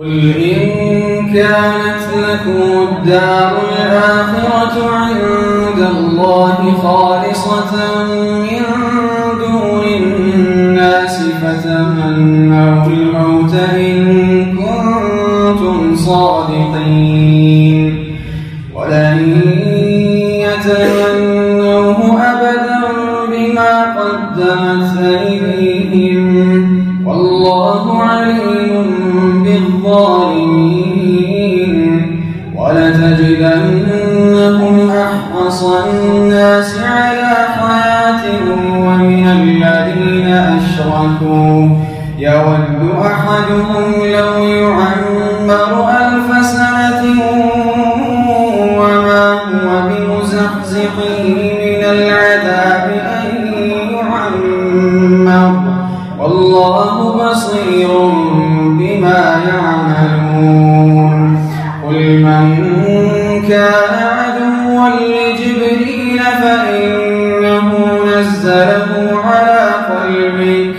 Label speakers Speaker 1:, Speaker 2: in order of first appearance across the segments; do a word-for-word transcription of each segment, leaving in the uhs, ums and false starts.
Speaker 1: قل إن كانت لكم الدار الآخرة عند الله خالصة من دون الناس فتمنوا الموت إن كنتم صادقين ولن يتمنوه أبدا بما قدمت أيديهم والله عليم بالظالمين ولتجدنهم أحرص الناس على حياة ومن الذين أشركوا يود أحدهم لو يعمر ألف سنة وما هو بمزحزحه من العذاب أن يعمر والله بصير بما يعملون قل من كان عدوا لجبريل فإنه نزله على قلبك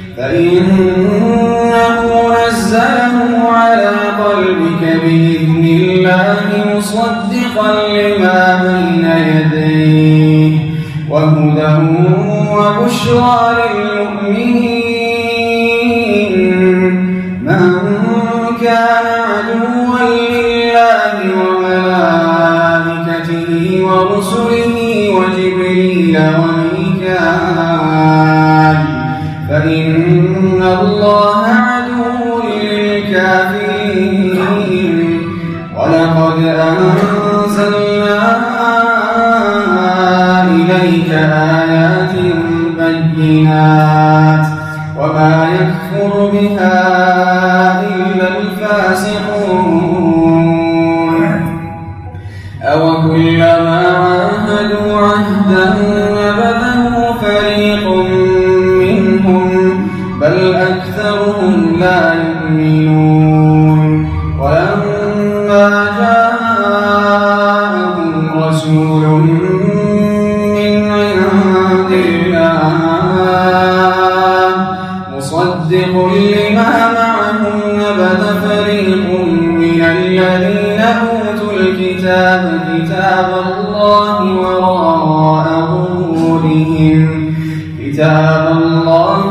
Speaker 1: فإنه نزله على قلبك بإذن الله مصدقا لما بين يديه وهدى وبشرى للمؤمنين من كان عدوا لله وملائكته ورسله وجبريل وميكال فإن الله عدو للكافرين ولقد أنزلنا إليك آيات بينات وما يكفر بها إلا الفاسقون أوكلما عاهدوا عهدا نبذه فريق منهم بل أكثرهم لا يؤمنون ولما جاءهم رسول من عند الله مصدق لما معهم نبذ فريق من الذين أوتوا الكتاب كتاب الله وراء ظهورهم كتاب الله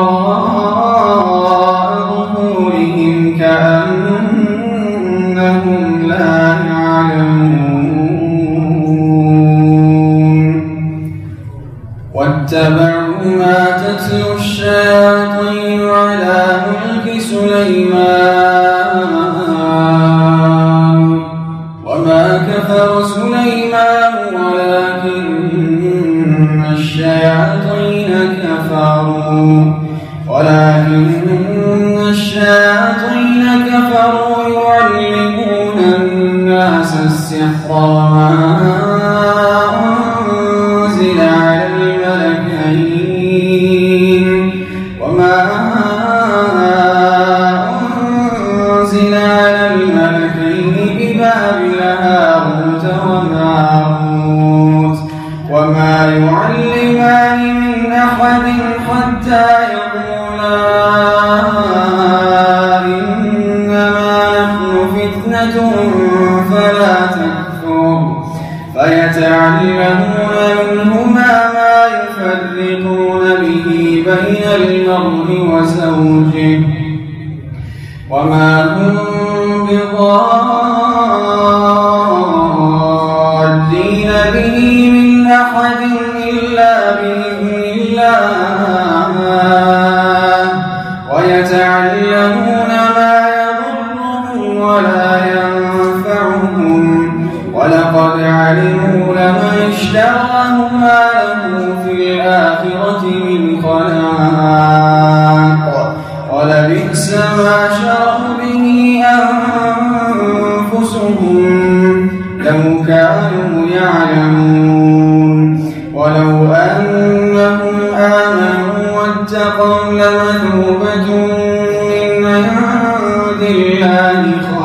Speaker 1: وراء ظهورهم كأنهم لا يعلمون واتبعوا ما تتلو الشياطين على ملك سليمان وما كفر سليمان ولكن الشياطين كفروا ولكن الشياطين كفروا يعلمون الناس السحر وما أنزل على الملكين وما أنزل على الملكين ببابل هاروت وماروت وما يعلمان من أحد حتى يقولا إنما نحن فتنة فلا تكفر فيتعلمون منهما ما يفرقون به بين المرء وزوجه وما هم بضارين به من أحد إلا بإذن الله ويتعلمون ما يضرهم ولا ينفعهم ولقد علموا لمن اشتراه ما له في الآخرة من خلاق ولبئس ما شروا به أنفسهم لو كانوا يعلمون ولو أنهم آمنوا واتقوا لمثوبة من عند الله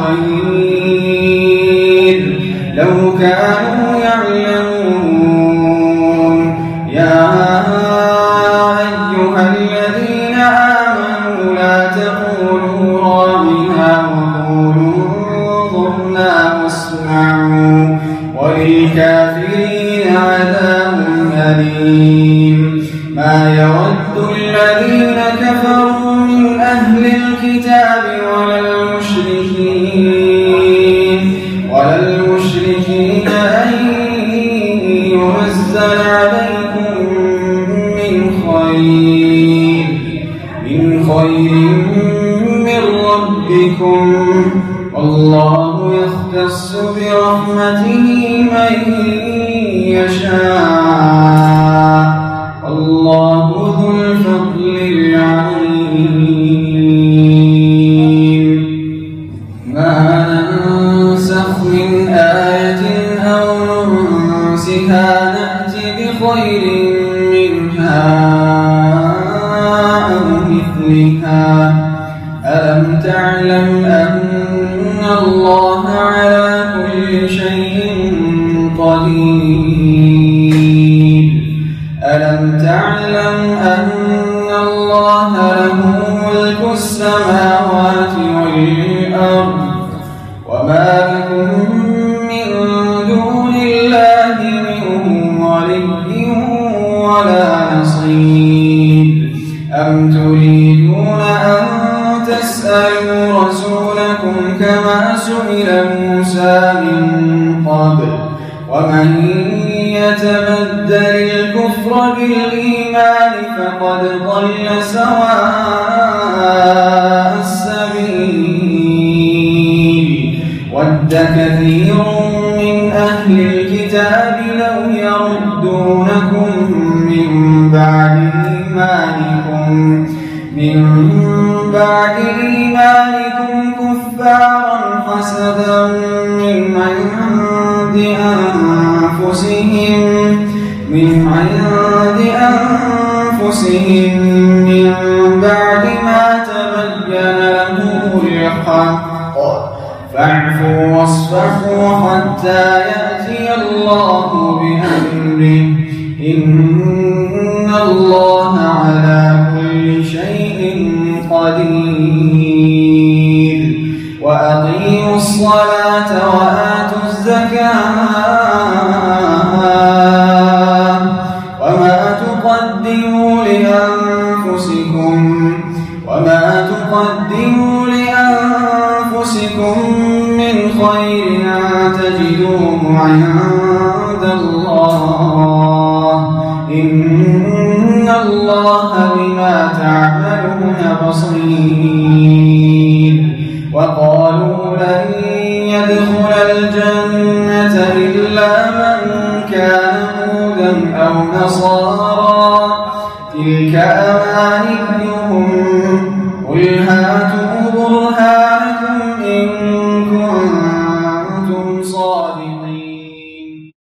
Speaker 1: خير لو كانوا يعلمون يا أيها الذين آمنوا لا تقولوا راعنا بكم والله يختص برحمته من يشاء والله ذو الفضل العظيم. ما ننسخ من آية أو ننسها نأت بخير منها أو مثلها. ألم تعلم أن الله على كل شيء قدير؟ ألم تعلم أن الله له ملك السماوات والأرض وما لكم من دون الله من ولي ولا نصير؟ أم تريدون أن تسألوا رسولكم كما سئل موسى من قبل ومن يتبدل الكفر بالإيمان فقد ضل سواء السبيل. ود كثير من أهل الكتاب لو يردونكم من بعد إيمانكم من بعد إيمانكم كفارا حسدا من عند أنفسهم من عند أنفسهم من بعد ما تبين لهم الحق فاعفوا واصفحوا حتى يأتي الله بأمره إن الله على كل شيء قدير. وأقيموا الصلاة وآتوا الزكاة وما تقدموا لأنفسكم وما تقدموا لأنفسكم من خير تجدوه عند الله إن الله بما تعملون بصير. وقالوا لن يدخل الجنة إلا من كان هودا أو نصارى تلك أمانيهم قل هاتوا